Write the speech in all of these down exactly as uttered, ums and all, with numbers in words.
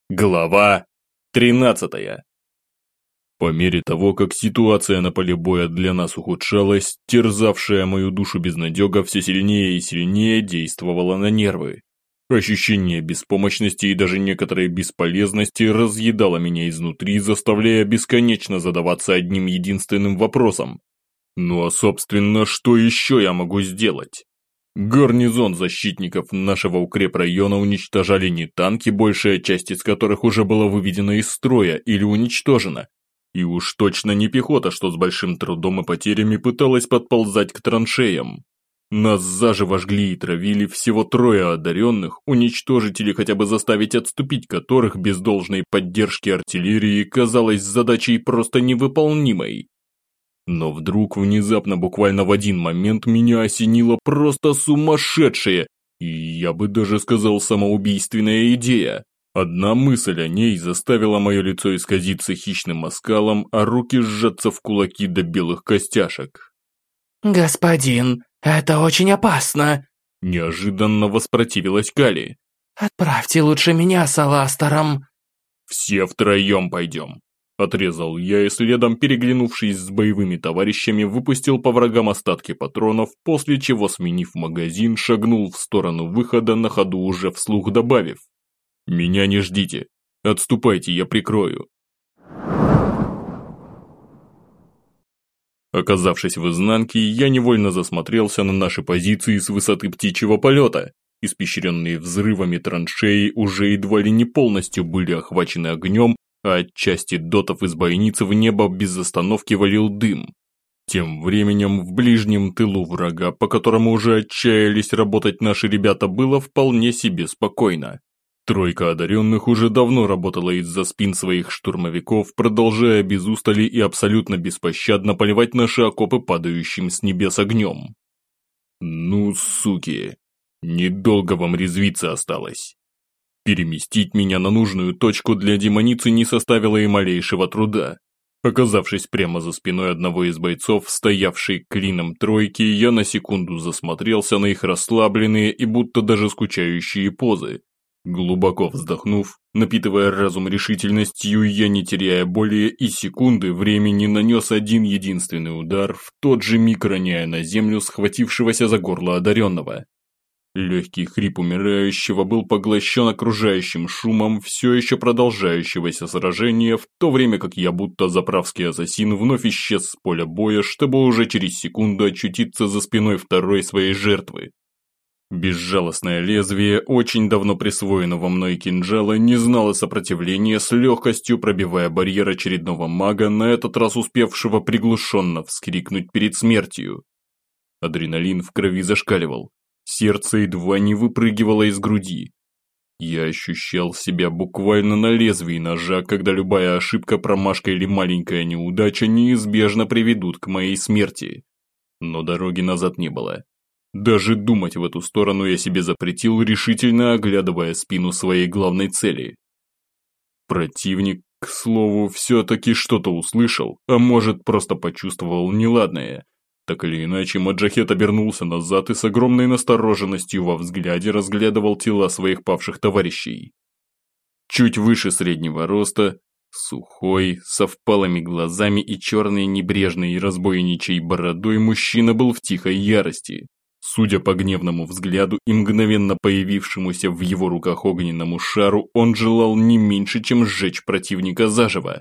Глава тринадцатая. По мере того, как ситуация на поле боя для нас ухудшалась, терзавшая мою душу безнадега все сильнее и сильнее действовала на нервы. Ощущение беспомощности и даже некоторой бесполезности разъедало меня изнутри, заставляя бесконечно задаваться одним единственным вопросом. Ну а собственно, что еще я могу сделать? Гарнизон защитников нашего укрепрайона уничтожали не танки, большая часть из которых уже была выведена из строя или уничтожена. И уж точно не пехота, что с большим трудом и потерями пыталась подползать к траншеям. Нас заживо жгли и травили всего трое одаренных, уничтожить или хотя бы заставить отступить которых без должной поддержки артиллерии казалось задачей просто невыполнимой. Но вдруг внезапно, буквально в один момент, меня осенила просто сумасшедшая, и я бы даже сказал самоубийственная идея. Одна мысль о ней заставила мое лицо исказиться хищным оскалом, а руки сжаться в кулаки до белых костяшек. «Господин, это очень опасно!» Неожиданно воспротивилась Кали. «Отправьте лучше меня с Аластером!» «Все втроем пойдем!» Отрезал я и следом, переглянувшись с боевыми товарищами, выпустил по врагам остатки патронов, после чего, сменив магазин, шагнул в сторону выхода, на ходу уже вслух добавив: «Меня не ждите, отступайте, я прикрою». Оказавшись в изнанке, я невольно засмотрелся на наши позиции с высоты птичьего полета. Испещренные взрывами траншеи уже едва ли не полностью были охвачены огнем, а от части дотов из бойницы в небо без остановки валил дым. Тем временем в ближнем тылу врага, по которому уже отчаялись работать наши ребята, было вполне себе спокойно. Тройка одаренных уже давно работала из-за спин своих штурмовиков, продолжая без устали и абсолютно беспощадно поливать наши окопы падающим с небес огнем. Ну, суки, недолго вам резвиться осталось. Переместить меня на нужную точку для демоницы не составило и малейшего труда. Оказавшись прямо за спиной одного из бойцов, стоявшей клином тройки, я на секунду засмотрелся на их расслабленные и будто даже скучающие позы. Глубоко вздохнув, напитывая разум решительностью, я, не теряя более и секунды времени, нанес один единственный удар, в тот же миг роняя на землю схватившегося за горло одаренного. Легкий хрип умирающего был поглощен окружающим шумом все еще продолжающегося сражения, в то время как я, будто заправский ассасин, вновь исчез с поля боя, чтобы уже через секунду очутиться за спиной второй своей жертвы. Безжалостное лезвие очень давно присвоенного мной кинжала не знало сопротивления, с легкостью пробивая барьер очередного мага, на этот раз успевшего приглушенно вскрикнуть перед смертью. Адреналин в крови зашкаливал. Сердце едва не выпрыгивало из груди. Я ощущал себя буквально на лезвии ножа, когда любая ошибка, промашка или маленькая неудача неизбежно приведут к моей смерти. Но дороги назад не было. Даже думать в эту сторону я себе запретил, решительно оглядывая спину своей главной цели. Противник, к слову, все-таки что-то услышал, а может, просто почувствовал неладное. Так или иначе, Маджахет обернулся назад и с огромной настороженностью во взгляде разглядывал тела своих павших товарищей. Чуть выше среднего роста, сухой, со впалыми глазами и черной небрежной и разбойничей бородой, мужчина был в тихой ярости. Судя по гневному взгляду и мгновенно появившемуся в его руках огненному шару, он желал не меньше, чем сжечь противника заживо.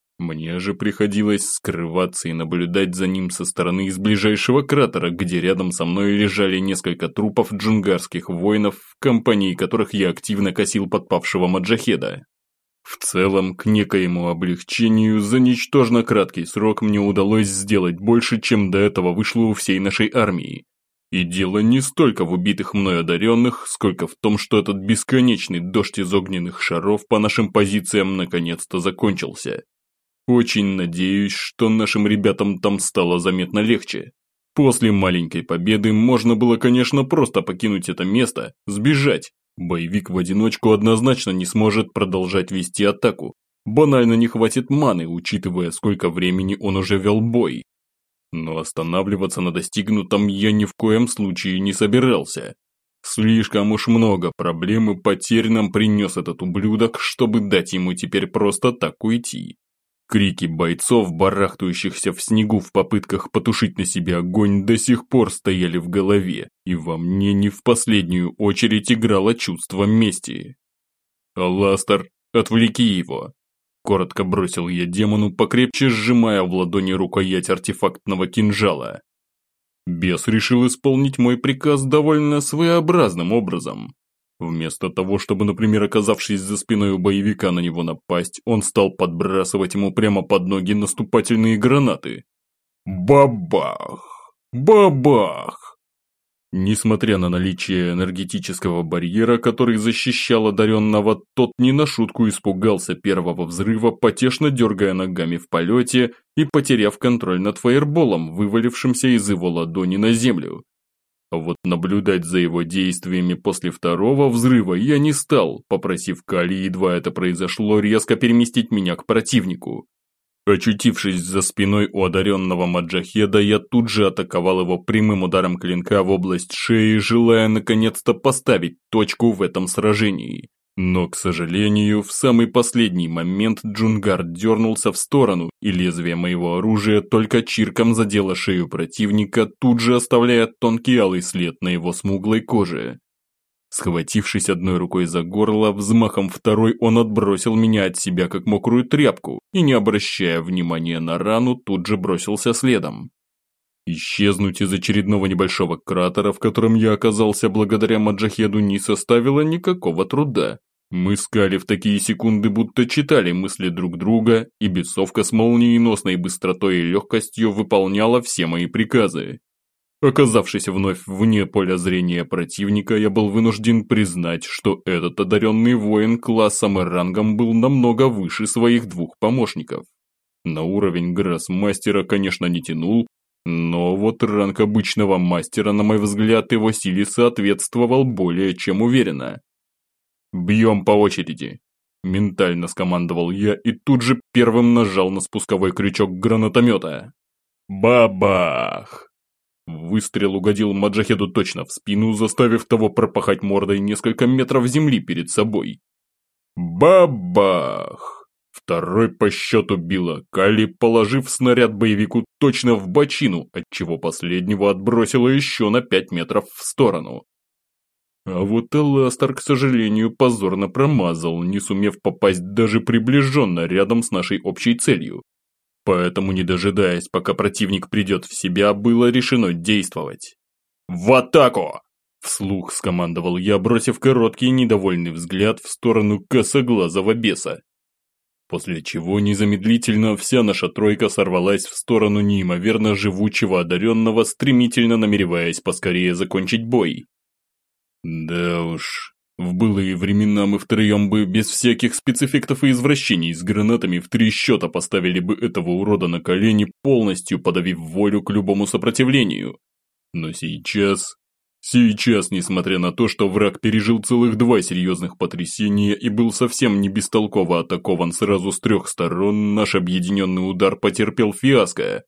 Мне же приходилось скрываться и наблюдать за ним со стороны из ближайшего кратера, где рядом со мной лежали несколько трупов джунгарских воинов, в компании которых я активно косил подпавшего маджахеда. В целом, к некоему облегчению, за ничтожно краткий срок мне удалось сделать больше, чем до этого вышло у всей нашей армии. И дело не столько в убитых мной одаренных, сколько в том, что этот бесконечный дождь из огненных шаров по нашим позициям наконец-то закончился. Очень надеюсь, что нашим ребятам там стало заметно легче. После маленькой победы можно было, конечно, просто покинуть это место, сбежать. Боевик в одиночку однозначно не сможет продолжать вести атаку. Банально не хватит маны, учитывая, сколько времени он уже вел бой. Но останавливаться на достигнутом я ни в коем случае не собирался. Слишком уж много проблем и потерь нам принес этот ублюдок, чтобы дать ему теперь просто так уйти. Крики бойцов, барахтающихся в снегу в попытках потушить на себе огонь, до сих пор стояли в голове, и во мне не в последнюю очередь играло чувство мести. «Аластер, отвлеки его!» Коротко бросил я демону, покрепче сжимая в ладони рукоять артефактного кинжала. Бес решил исполнить мой приказ довольно своеобразным образом. Вместо того, чтобы, например, оказавшись за спиной у боевика на него напасть, он стал подбрасывать ему прямо под ноги наступательные гранаты. Бабах! Бабах! Несмотря на наличие энергетического барьера, который защищал одаренного, тот не на шутку испугался первого взрыва, потешно дергая ногами в полете и потеряв контроль над фаерболом, вывалившимся из его ладони на землю. А вот наблюдать за его действиями после второго взрыва я не стал, попросив Кали, едва это произошло, резко переместить меня к противнику. Очутившись за спиной у одаренного маджахеда, я тут же атаковал его прямым ударом клинка в область шеи, желая наконец-то поставить точку в этом сражении. Но, к сожалению, в самый последний момент Джунгар дернулся в сторону, и лезвие моего оружия только чирком задело шею противника, тут же оставляя тонкий алый след на его смуглой коже. Схватившись одной рукой за горло, взмахом второй он отбросил меня от себя как мокрую тряпку и, не обращая внимания на рану, тут же бросился следом. Исчезнуть из очередного небольшого кратера, в котором я оказался благодаря маджахеду, не составило никакого труда. Мы с Кали в такие секунды будто читали мысли друг друга, и бесовка с молниеносной быстротой и легкостью выполняла все мои приказы. Оказавшись вновь вне поля зрения противника, я был вынужден признать, что этот одаренный воин классом и рангом был намного выше своих двух помощников. На уровень гроссмастера, конечно, не тянул, но вот ранг обычного мастера, на мой взгляд, его силе соответствовал более чем уверенно. «Бьем по очереди», – ментально скомандовал я и тут же первым нажал на спусковой крючок гранатомета. Бабах! Выстрел угодил маджахеду точно в спину, заставив того пропахать мордой несколько метров земли перед собой. Бабах! Второй по счету била Кали, положив снаряд боевику точно в бочину, отчего последнего отбросило еще на пять метров в сторону. А вот Аластер, к сожалению, позорно промазал, не сумев попасть даже приближенно рядом с нашей общей целью. Поэтому, не дожидаясь, пока противник придет в себя, было решено действовать. «В атаку!» – вслух скомандовал я, бросив короткий недовольный взгляд в сторону косоглазого беса. После чего незамедлительно вся наша тройка сорвалась в сторону неимоверно живучего одаренного, стремительно намереваясь поскорее закончить бой. Да уж, в былые времена мы втроем бы без всяких спецэффектов и извращений с гранатами в три счета поставили бы этого урода на колени, полностью подавив волю к любому сопротивлению. Но сейчас... Сейчас, несмотря на то, что враг пережил целых два серьезных потрясения и был совсем не бестолково атакован сразу с трех сторон, наш объединенный удар потерпел фиаско.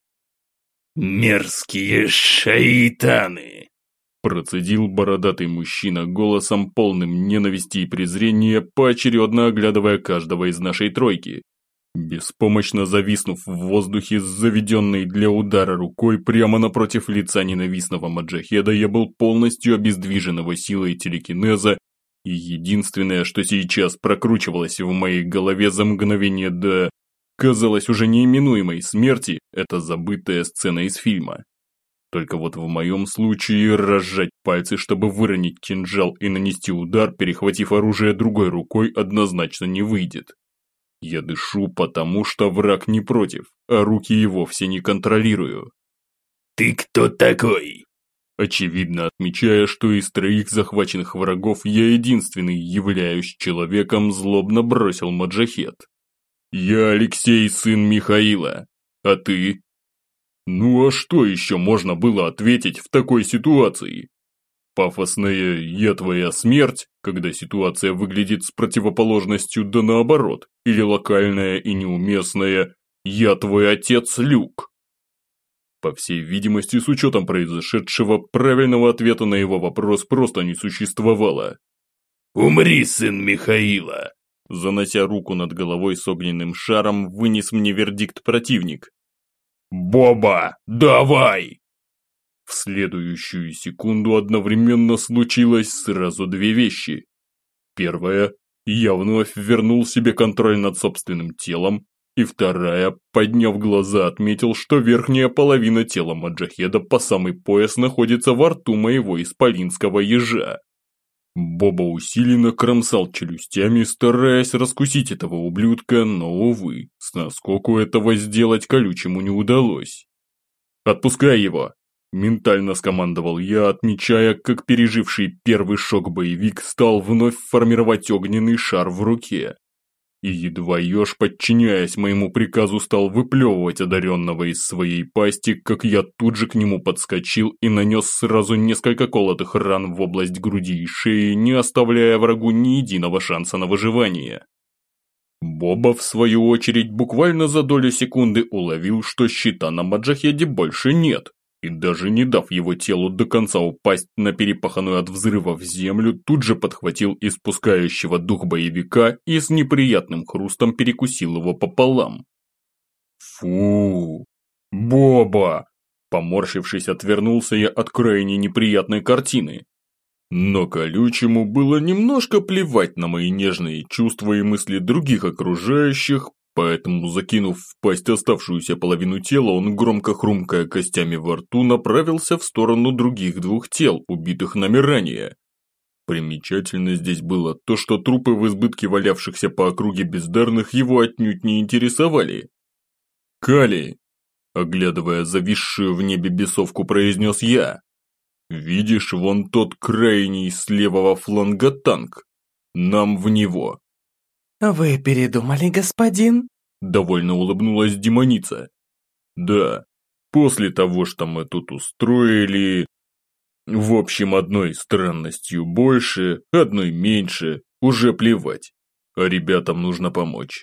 «Мерзкие шайтаны!» Процедил бородатый мужчина голосом, полным ненависти и презрения, поочередно оглядывая каждого из нашей тройки. Беспомощно зависнув в воздухе с заведенной для удара рукой прямо напротив лица ненавистного маджахеда, я был полностью обездвижен его силой телекинеза, и единственное, что сейчас прокручивалось в моей голове за мгновение до, казалось, уже неименуемой смерти, это забытая сцена из фильма. Только вот в моем случае разжать пальцы, чтобы выронить кинжал и нанести удар, перехватив оружие другой рукой, однозначно не выйдет. Я дышу, потому что враг не против, а руки и вовсе не контролирую. «Ты кто такой?» Очевидно отмечая, что из троих захваченных врагов я единственный являюсь человеком, злобно бросил маджахед. «Я Алексей, сын Михаила. А ты?» Ну а что еще можно было ответить в такой ситуации? Пафосная «я твоя смерть», когда ситуация выглядит с противоположностью, да наоборот, или локальная и неуместная «я твой отец Люк». По всей видимости, с учетом произошедшего, правильного ответа на его вопрос просто не существовало. «Умри, сын Михаила!» Занося руку над головой с огненным шаром, вынес мне вердикт противник. «Боба, давай!» В следующую секунду одновременно случилось сразу две вещи. Первая – я вновь вернул себе контроль над собственным телом, и вторая, подняв глаза, отметил, что верхняя половина тела маджахеда по самый пояс находится во рту моего исполинского ежа. Боба усиленно кромсал челюстями, стараясь раскусить этого ублюдка, но, увы, с наскоку этого сделать колючему не удалось. «Отпускай его!» – ментально скомандовал я, отмечая, как переживший первый шок боевик стал вновь формировать огненный шар в руке. И едва еж, подчиняясь моему приказу, стал выплевывать одаренного из своей пасти, как я тут же к нему подскочил и нанес сразу несколько колотых ран в область груди и шеи, не оставляя врагу ни единого шанса на выживание. Боба, в свою очередь, буквально за долю секунды уловил, что щита на маджахеде больше нет. И даже не дав его телу до конца упасть на перепаханную от взрывов землю, тут же подхватил испускающего дух боевика и с неприятным хрустом перекусил его пополам. «Фу! Боба!» Поморщившись, отвернулся я от крайне неприятной картины. Но колючему было немножко плевать на мои нежные чувства и мысли других окружающих, поэтому, закинув в пасть оставшуюся половину тела, он, громко хрумкая костями во рту, направился в сторону других двух тел, убитых нами ранее. Примечательно здесь было то, что трупы в избытке валявшихся по округе бездарных его отнюдь не интересовали. «Кали!» – оглядывая зависшую в небе бесовку, произнес я. «Видишь вон тот крайний с левого фланга танк? Нам в него!» «Вы передумали, господин?» – довольно улыбнулась демоница. «Да, после того, что мы тут устроили... В общем, одной странностью больше, одной меньше, уже плевать. А ребятам нужно помочь».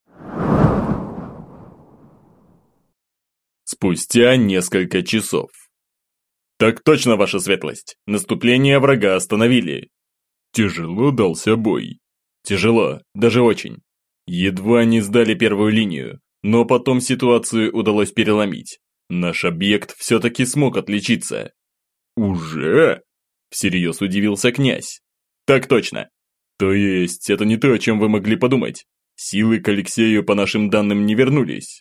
Спустя несколько часов. «Так точно, ваша светлость, наступление врага остановили». Тяжело дался бой. Тяжело, даже очень. Едва не сдали первую линию, но потом ситуацию удалось переломить. Наш объект все-таки смог отличиться. «Уже?» – всерьез удивился князь. «Так точно. То есть, это не то, о чем вы могли подумать. Силы к Алексею по нашим данным не вернулись».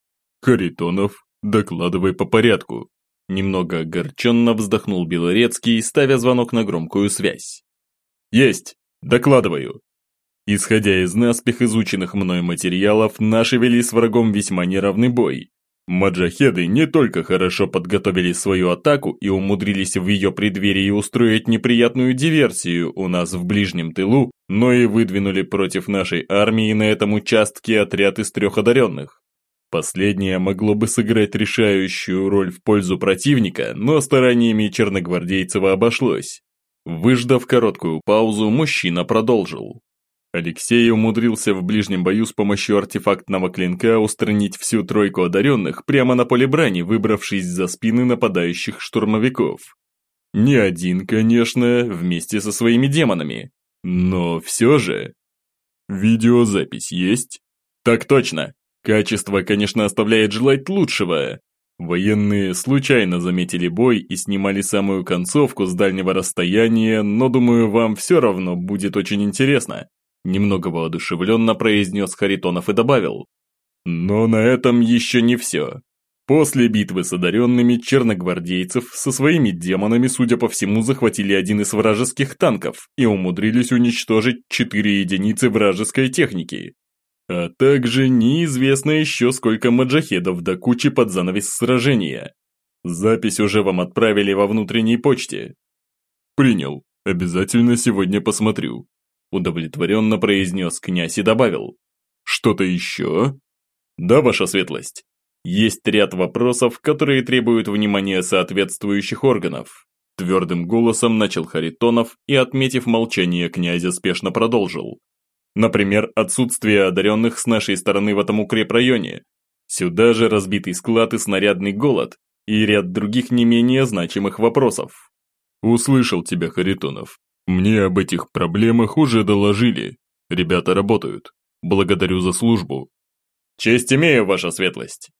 «Харитонов, докладывай по порядку». Немного огорченно вздохнул Белорецкий, ставя звонок на громкую связь. «Есть, докладываю». Исходя из наспех изученных мной материалов, наши вели с врагом весьма неравный бой. Маджахеды не только хорошо подготовили свою атаку и умудрились в ее преддверии устроить неприятную диверсию у нас в ближнем тылу, но и выдвинули против нашей армии на этом участке отряд из трех одаренных. Последнее могло бы сыграть решающую роль в пользу противника, но стараниями черногвардейцева обошлось. Выждав короткую паузу, мужчина продолжил. Алексей умудрился в ближнем бою с помощью артефактного клинка устранить всю тройку одаренных прямо на поле брани, выбравшись за спины нападающих штурмовиков. Не один, конечно, вместе со своими демонами. Но все же... Видеозапись есть? Так точно. Качество, конечно, оставляет желать лучшего. Военные случайно заметили бой и снимали самую концовку с дальнего расстояния, но думаю, вам все равно будет очень интересно. Немного воодушевленно произнес Харитонов и добавил. Но на этом еще не все. После битвы с одаренными черногвардейцев со своими демонами, судя по всему, захватили один из вражеских танков и умудрились уничтожить четыре единицы вражеской техники. А также неизвестно еще сколько маджахедов до кучи под занавес сражения. Запись уже вам отправили во внутренней почте. Принял. Обязательно сегодня посмотрю. Удовлетворенно произнес князь и добавил. Что-то еще? Да, ваша светлость. Есть ряд вопросов, которые требуют внимания соответствующих органов. Твердым голосом начал Харитонов и, отметив молчание князя, спешно продолжил. Например, отсутствие одаренных с нашей стороны в этом укрепрайоне. Сюда же разбитый склад и снарядный голод. и ряд других не менее значимых вопросов. «Услышал тебя, Харитонов. Мне об этих проблемах уже доложили. Ребята работают. Благодарю за службу». «Честь имею, ваша светлость».